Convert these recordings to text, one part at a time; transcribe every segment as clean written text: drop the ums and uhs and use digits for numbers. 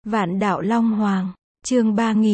Vạn đạo Long Hoàng, chương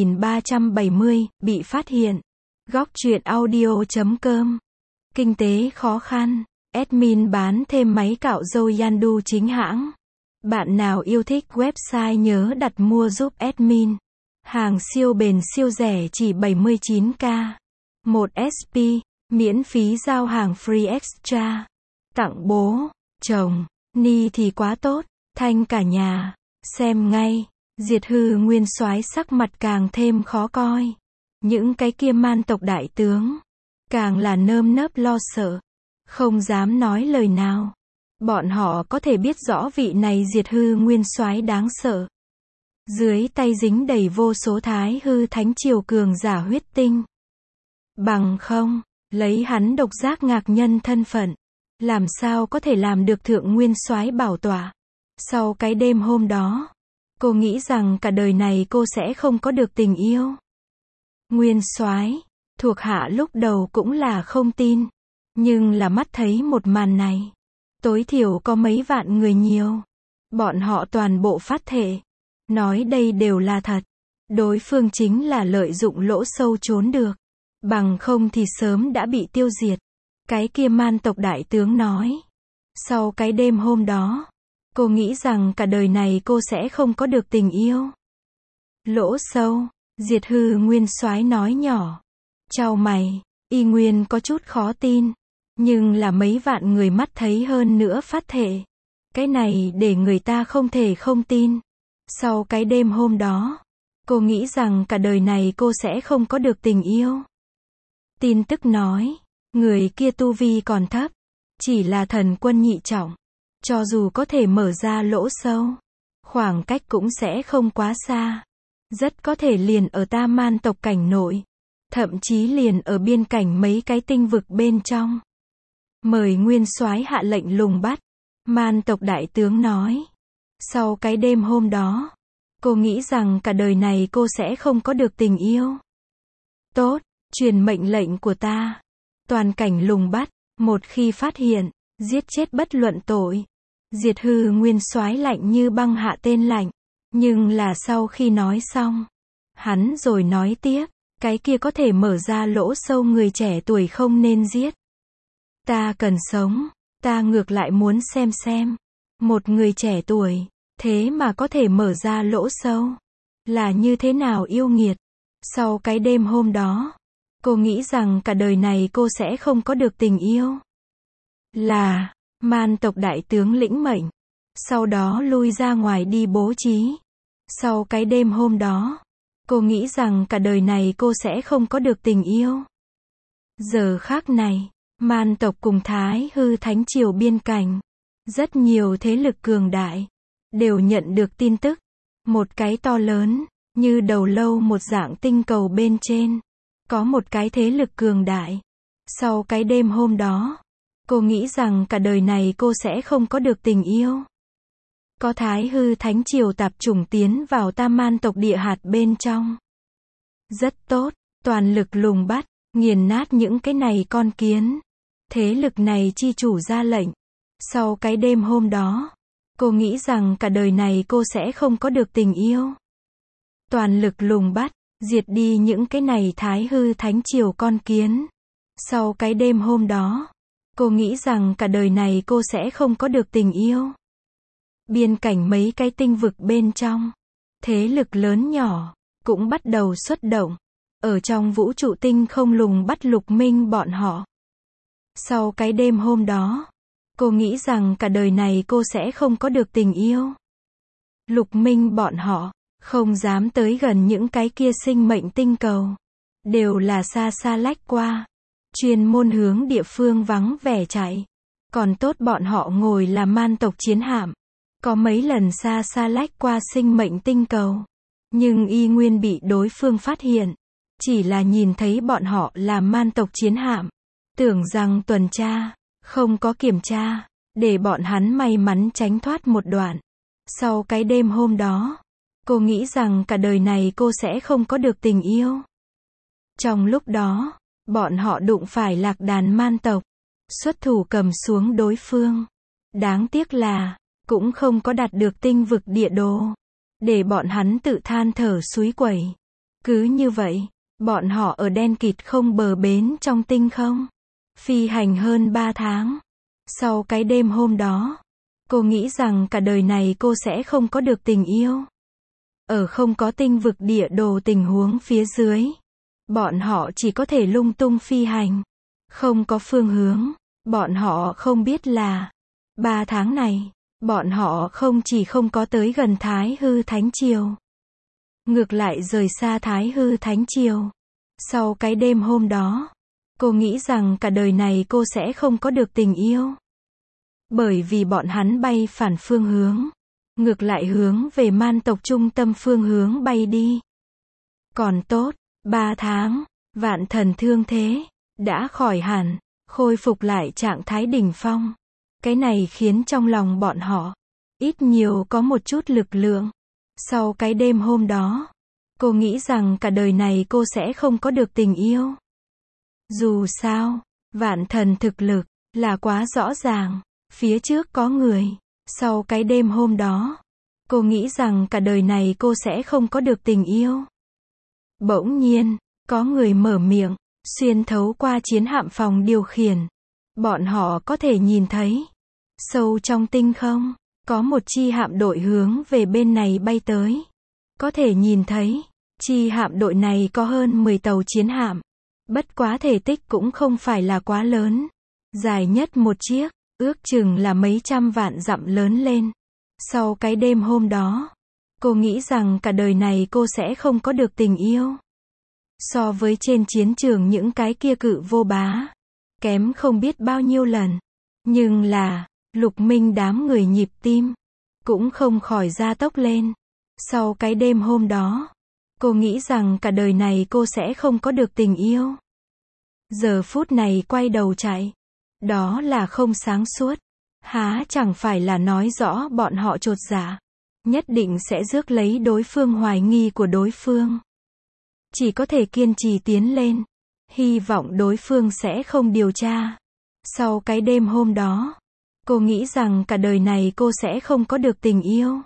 3370, bị phát hiện. Góc truyện audio.com. Kinh tế khó khăn. Admin bán thêm máy cạo râu Yandu chính hãng. Bạn nào yêu thích website nhớ đặt mua giúp admin. Hàng siêu bền siêu rẻ chỉ 79k. 1 SP, miễn phí giao hàng free extra. Tặng bố, chồng, ni thì quá tốt, thanh cả nhà. Xem ngay. Diệt hư nguyên soái sắc mặt càng thêm khó coi. Những cái kia man tộc đại tướng càng là nơm nớp lo sợ, không dám nói lời nào. Bọn họ có thể biết rõ vị này diệt hư nguyên soái đáng sợ. Dưới tay dính đầy vô số thái hư thánh triều cường giả huyết tinh. Bằng không, lấy hắn độc giác ngạc nhân thân phận, làm sao có thể làm được thượng nguyên soái bảo tọa. Sau cái đêm hôm đó, cô nghĩ rằng cả đời này cô sẽ không có được tình yêu. Nguyên soái, thuộc hạ lúc đầu cũng là không tin, nhưng là mắt thấy một màn này, tối thiểu có mấy vạn người nhiều. Bọn họ toàn bộ phát thệ, nói đây đều là thật. Đối phương chính là lợi dụng lỗ sâu trốn được, bằng không thì sớm đã bị tiêu diệt. Cái kia man tộc đại tướng nói. Sau cái đêm hôm đó, cô nghĩ rằng cả đời này cô sẽ không có được tình yêu. Lỗ sâu, diệt hư nguyên soái nói nhỏ. Chau mày, y nguyên có chút khó tin. Nhưng là mấy vạn người mắt thấy hơn nữa phát thệ. Cái này để người ta không thể không tin. Sau cái đêm hôm đó, cô nghĩ rằng cả đời này cô sẽ không có được tình yêu. Tin tức nói, người kia tu vi còn thấp, chỉ là thần quân nhị trọng. Cho dù có thể mở ra lỗ sâu, khoảng cách cũng sẽ không quá xa. Rất có thể liền ở ta man tộc cảnh nội, thậm chí liền ở biên cảnh mấy cái tinh vực bên trong. Mời nguyên soái hạ lệnh lùng bắt. Man tộc đại tướng nói. Sau cái đêm hôm đó, cô nghĩ rằng cả đời này cô sẽ không có được tình yêu. Tốt, truyền mệnh lệnh của ta. Toàn cảnh lùng bắt, một khi phát hiện, giết chết bất luận tội. Diệt hư nguyên soái lạnh như băng hạ tên lạnh. Nhưng là sau khi nói xong, hắn rồi nói tiếp, cái kia có thể mở ra lỗ sâu người trẻ tuổi không nên giết. Ta cần sống, ta ngược lại muốn xem. Một người trẻ tuổi, thế mà có thể mở ra lỗ sâu. Là như thế nào yêu nghiệt. Sau cái đêm hôm đó, cô nghĩ rằng cả đời này cô sẽ không có được tình yêu. Là, man tộc đại tướng lĩnh mệnh. Sau đó lui ra ngoài đi bố trí. Sau cái đêm hôm đó, cô nghĩ rằng cả đời này cô sẽ không có được tình yêu. Giờ khác này, man tộc cùng thái hư thánh triều biên cảnh, rất nhiều thế lực cường đại, đều nhận được tin tức. Một cái to lớn, như đầu lâu một dạng tinh cầu bên trên, có một cái thế lực cường đại. Sau cái đêm hôm đó, cô nghĩ rằng cả đời này cô sẽ không có được tình yêu. Có thái hư thánh triều tạp chủng tiến vào tam man tộc địa hạt bên trong. Rất tốt, toàn lực lùng bắt, nghiền nát những cái này con kiến. Thế lực này chi chủ ra lệnh. Sau cái đêm hôm đó, cô nghĩ rằng cả đời này cô sẽ không có được tình yêu. Toàn lực lùng bắt, diệt đi những cái này thái hư thánh triều con kiến. Sau cái đêm hôm đó, cô nghĩ rằng cả đời này cô sẽ không có được tình yêu. Biên cảnh mấy cái tinh vực bên trong, thế lực lớn nhỏ, cũng bắt đầu xuất động. Ở trong vũ trụ tinh không lùng bắt Lục Minh bọn họ. Sau cái đêm hôm đó, cô nghĩ rằng cả đời này cô sẽ không có được tình yêu. Lục Minh bọn họ, không dám tới gần những cái kia sinh mệnh tinh cầu. Đều là xa xa lách qua. Chuyên môn hướng địa phương vắng vẻ chạy. Còn tốt bọn họ ngồi là man tộc chiến hạm. Có mấy lần xa xa lách qua sinh mệnh tinh cầu. Nhưng y nguyên bị đối phương phát hiện. Chỉ là nhìn thấy bọn họ là man tộc chiến hạm. Tưởng rằng tuần tra, không có kiểm tra, để bọn hắn may mắn tránh thoát một đoạn. Sau cái đêm hôm đó, cô nghĩ rằng cả đời này cô sẽ không có được tình yêu. Trong lúc đó, bọn họ đụng phải lạc đàn man tộc, xuất thủ cầm xuống đối phương. Đáng tiếc là, cũng không có đạt được tinh vực địa đồ. để bọn hắn tự than thở suối quẩy. Cứ như vậy, bọn họ ở đen kịt không bờ bến trong tinh không, phi hành hơn 3 tháng. Sau cái đêm hôm đó, cô nghĩ rằng cả đời này cô sẽ không có được tình yêu. Ở không có tinh vực địa đồ tình huống phía dưới, bọn họ chỉ có thể lung tung phi hành, không có phương hướng. Bọn họ không biết là 3 tháng này, bọn họ không chỉ không có tới gần Thái Hư Thánh Triều, ngược lại rời xa Thái Hư Thánh Triều. Sau cái đêm hôm đó, cô nghĩ rằng cả đời này cô sẽ không có được tình yêu. Bởi vì bọn hắn bay phản phương hướng, ngược lại hướng về man tộc trung tâm phương hướng bay đi. Còn tốt, 3 tháng, Vạn Thần thương thế đã khỏi hẳn, khôi phục lại trạng thái đỉnh phong. Cái này khiến trong lòng bọn họ ít nhiều có một chút lực lượng. Sau cái đêm hôm đó, cô nghĩ rằng cả đời này cô sẽ không có được tình yêu. Dù sao, Vạn Thần thực lực là quá rõ ràng, phía trước có người. Sau cái đêm hôm đó, cô nghĩ rằng cả đời này cô sẽ không có được tình yêu. Bỗng nhiên, có người mở miệng, xuyên thấu qua chiến hạm phòng điều khiển. Bọn họ có thể nhìn thấy, sâu trong tinh không, có một chi hạm đội hướng về bên này bay tới. Có thể nhìn thấy, chi hạm đội này có hơn 10 tàu chiến hạm. Bất quá thể tích cũng không phải là quá lớn. Dài nhất một chiếc, ước chừng là mấy trăm vạn dặm lớn lên. Sau cái đêm hôm đó, cô nghĩ rằng cả đời này cô sẽ không có được tình yêu. So với trên chiến trường những cái kia cự vô bá, kém không biết bao nhiêu lần. Nhưng là, Lục Minh đám người nhịp tim cũng không khỏi gia tốc lên. Sau cái đêm hôm đó, cô nghĩ rằng cả đời này cô sẽ không có được tình yêu. Giờ phút này quay đầu chạy, đó là không sáng suốt. Há chẳng phải là nói rõ bọn họ chột dạ, nhất định sẽ rước lấy đối phương hoài nghi của đối phương. Chỉ có thể kiên trì tiến lên, hy vọng đối phương sẽ không điều tra. Sau cái đêm hôm đó, cô nghĩ rằng cả đời này cô sẽ không có được tình yêu.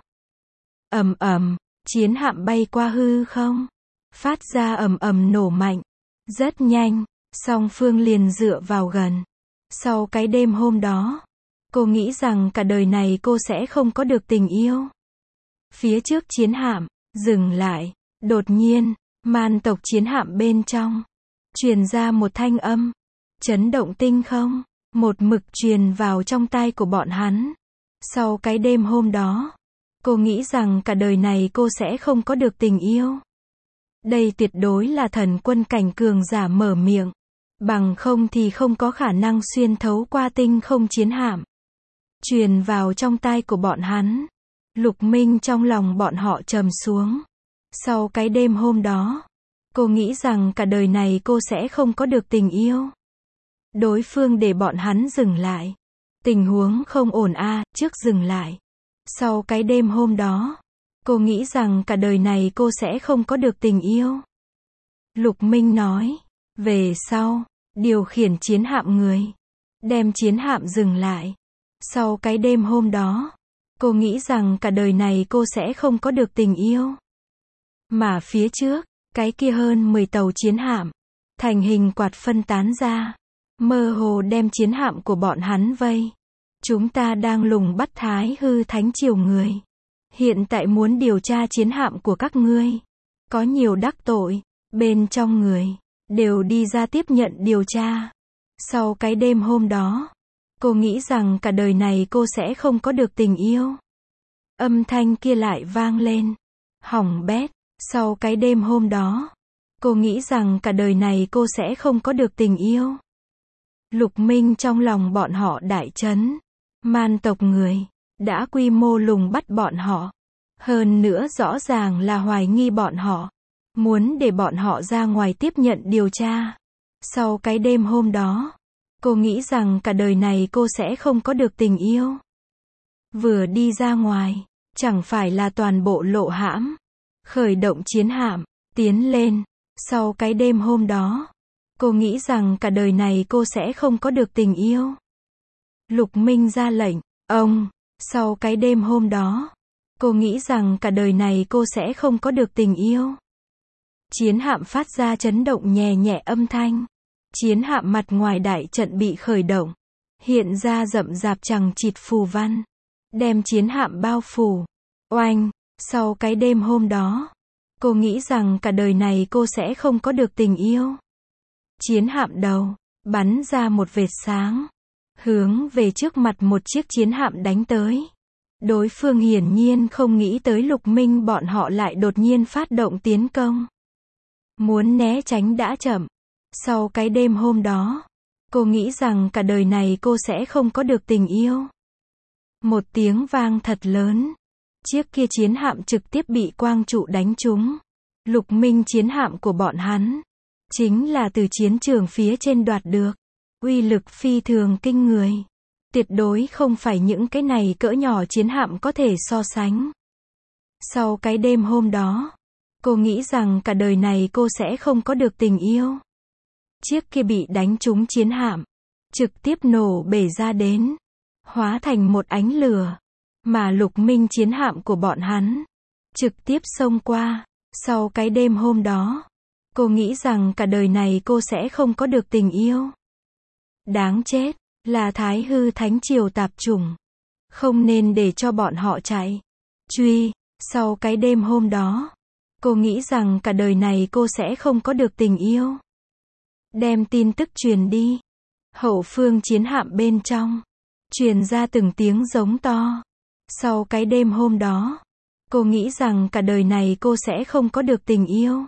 Ầm ầm, chiến hạm bay qua hư không, phát ra ầm ầm nổ mạnh. Rất nhanh, song phương liền dựa vào gần. Sau cái đêm hôm đó, cô nghĩ rằng cả đời này cô sẽ không có được tình yêu. Phía trước chiến hạm dừng lại, đột nhiên, man tộc chiến hạm bên trong truyền ra một thanh âm chấn động tinh không, một mực truyền vào trong tai của bọn hắn. Sau cái đêm hôm đó, cô nghĩ rằng cả đời này cô sẽ không có được tình yêu. Đây tuyệt đối là thần quân cảnh cường giả mở miệng, bằng không thì không có khả năng xuyên thấu qua tinh không chiến hạm, truyền vào trong tai của bọn hắn. Lục Minh trong lòng bọn họ trầm xuống. Sau cái đêm hôm đó, cô nghĩ rằng cả đời này cô sẽ không có được tình yêu. Đối phương để bọn hắn dừng lại. Tình huống không ổn trước dừng lại. Sau cái đêm hôm đó, cô nghĩ rằng cả đời này cô sẽ không có được tình yêu. Lục Minh nói, về sau, điều khiển chiến hạm người, đem chiến hạm dừng lại. Sau cái đêm hôm đó, cô nghĩ rằng cả đời này cô sẽ không có được tình yêu. Mà phía trước, cái kia hơn 10 tàu chiến hạm, thành hình quạt phân tán ra, mơ hồ đem chiến hạm của bọn hắn vây. Chúng ta đang lùng bắt Thái Hư Thánh Triều người. Hiện tại muốn điều tra chiến hạm của các ngươi. Có nhiều đắc tội, bên trong người, đều đi ra tiếp nhận điều tra. Sau cái đêm hôm đó, cô nghĩ rằng cả đời này cô sẽ không có được tình yêu. Âm thanh kia lại vang lên. Hỏng bét, sau cái đêm hôm đó, cô nghĩ rằng cả đời này cô sẽ không có được tình yêu. Lục Minh trong lòng bọn họ đại chấn. Man tộc người đã quy mô lùng bắt bọn họ. Hơn nữa rõ ràng là hoài nghi bọn họ, muốn để bọn họ ra ngoài tiếp nhận điều tra. Sau cái đêm hôm đó, cô nghĩ rằng cả đời này cô sẽ không có được tình yêu. Vừa đi ra ngoài, chẳng phải là toàn bộ lộ hãm, khởi động chiến hạm, tiến lên. Sau cái đêm hôm đó, cô nghĩ rằng cả đời này cô sẽ không có được tình yêu. Lục Minh ra lệnh, ông, sau cái đêm hôm đó, Cô nghĩ rằng cả đời này cô sẽ không có được tình yêu. Chiến hạm phát ra chấn động nhẹ nhẹ âm thanh. Chiến hạm mặt ngoài đại trận bị khởi động. Hiện ra rậm rạp chằng chịt phù văn. Đem chiến hạm bao phủ. Oanh, sau cái đêm hôm đó, cô nghĩ rằng cả đời này cô sẽ không có được tình yêu. Chiến hạm đầu, bắn ra một vệt sáng. Hướng về trước mặt một chiếc chiến hạm đánh tới. Đối phương hiển nhiên không nghĩ tới Lục Minh bọn họ lại đột nhiên phát động tiến công. Muốn né tránh đã chậm. Sau cái đêm hôm đó, cô nghĩ rằng cả đời này cô sẽ không có được tình yêu. Một tiếng vang thật lớn. Chiếc kia chiến hạm trực tiếp bị quang trụ đánh trúng. Lục Minh chiến hạm của bọn hắn chính là từ chiến trường phía trên đoạt được. Uy lực phi thường kinh người. Tuyệt đối không phải những cái này cỡ nhỏ chiến hạm có thể so sánh. Sau cái đêm hôm đó, cô nghĩ rằng cả đời này cô sẽ không có được tình yêu. Chiếc kia bị đánh trúng chiến hạm, trực tiếp nổ bể ra đến, hóa thành một ánh lửa. Mà Lục Minh chiến hạm của bọn hắn trực tiếp xông qua. Sau cái đêm hôm đó, cô nghĩ rằng cả đời này cô sẽ không có được tình yêu. Đáng chết, là Thái Hư Thánh Triều tạp chủng. Không nên để cho bọn họ chạy. Truy, sau cái đêm hôm đó, cô nghĩ rằng cả đời này cô sẽ không có được tình yêu. Đem tin tức truyền đi. Hậu phương chiến hạm bên trong, truyền ra từng tiếng giống to. Sau cái đêm hôm đó, cô nghĩ rằng cả đời này cô sẽ không có được tình yêu.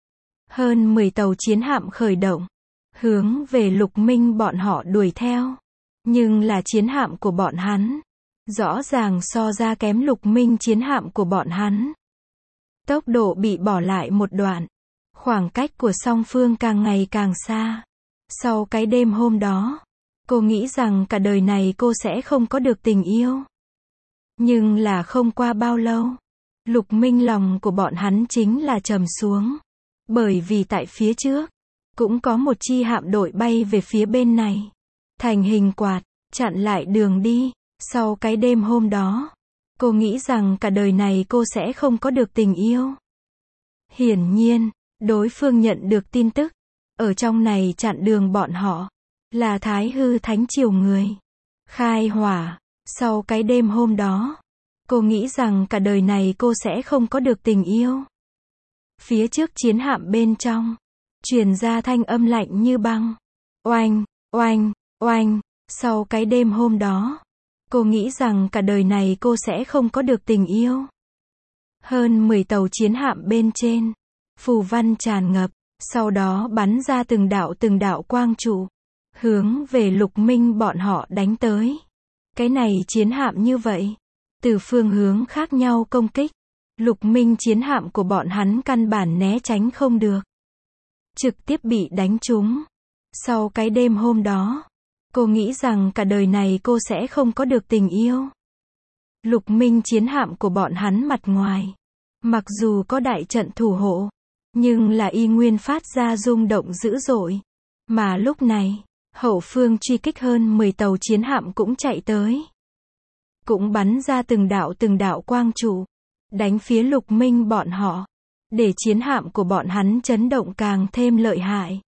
Hơn 10 tàu chiến hạm khởi động, hướng về Lục Minh bọn họ đuổi theo. Nhưng là chiến hạm của bọn hắn, rõ ràng so ra kém Lục Minh chiến hạm của bọn hắn. Tốc độ bị bỏ lại một đoạn. Khoảng cách của song phương càng ngày càng xa. Sau cái đêm hôm đó, cô nghĩ rằng cả đời này cô sẽ không có được tình yêu. Nhưng là không qua bao lâu, Lục Minh lòng của bọn hắn chính là trầm xuống. Bởi vì tại phía trước, cũng có một chi hạm đội bay về phía bên này. Thành hình quạt, chặn lại đường đi. Sau cái đêm hôm đó, cô nghĩ rằng cả đời này cô sẽ không có được tình yêu. Hiển nhiên, đối phương nhận được tin tức. Ở trong này chặn đường bọn họ, là Thái Hư Thánh Triều người. Khai hỏa, sau cái đêm hôm đó, cô nghĩ rằng cả đời này cô sẽ không có được tình yêu. Phía trước chiến hạm bên trong, truyền ra thanh âm lạnh như băng. Oanh, oanh, oanh, sau cái đêm hôm đó, cô nghĩ rằng cả đời này cô sẽ không có được tình yêu. Hơn 10 tàu chiến hạm bên trên, phù văn tràn ngập, sau đó bắn ra từng đạo quang trụ, hướng về Lục Minh bọn họ đánh tới. Cái này chiến hạm như vậy, từ phương hướng khác nhau công kích. Lục Minh chiến hạm của bọn hắn căn bản né tránh không được. Trực tiếp bị đánh trúng. Sau cái đêm hôm đó, cô nghĩ rằng cả đời này cô sẽ không có được tình yêu. Lục Minh chiến hạm của bọn hắn mặt ngoài, mặc dù có đại trận thủ hộ, nhưng là y nguyên phát ra rung động dữ dội. Mà lúc này, hậu phương truy kích hơn 10 tàu chiến hạm cũng chạy tới. Cũng bắn ra từng đạo quang trụ, đánh phía Lục Minh bọn họ, để chiến hạm của bọn hắn chấn động càng thêm lợi hại.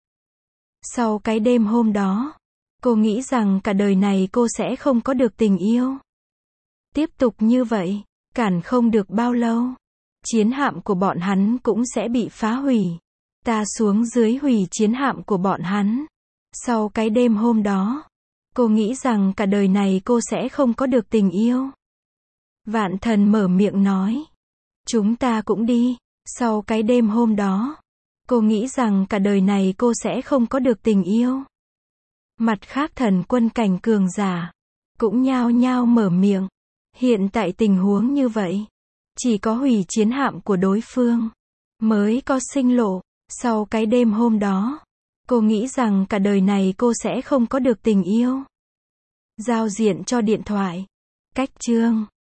Sau cái đêm hôm đó, cô nghĩ rằng cả đời này cô sẽ không có được tình yêu. Tiếp tục như vậy, cản không được bao lâu, chiến hạm của bọn hắn cũng sẽ bị phá hủy. Ta xuống dưới hủy chiến hạm của bọn hắn. Sau cái đêm hôm đó, cô nghĩ rằng cả đời này cô sẽ không có được tình yêu. Vạn Thần mở miệng nói. Chúng ta cũng đi. Sau cái đêm hôm đó, cô nghĩ rằng cả đời này cô sẽ không có được tình yêu. Mặt khác thần quân cảnh cường giả, cũng nhao nhao mở miệng. Hiện tại tình huống như vậy, chỉ có hủy chiến hạm của đối phương, mới có sinh lộ. Sau cái đêm hôm đó, cô nghĩ rằng cả đời này cô sẽ không có được tình yêu. Giao diện cho điện thoại. Cách chương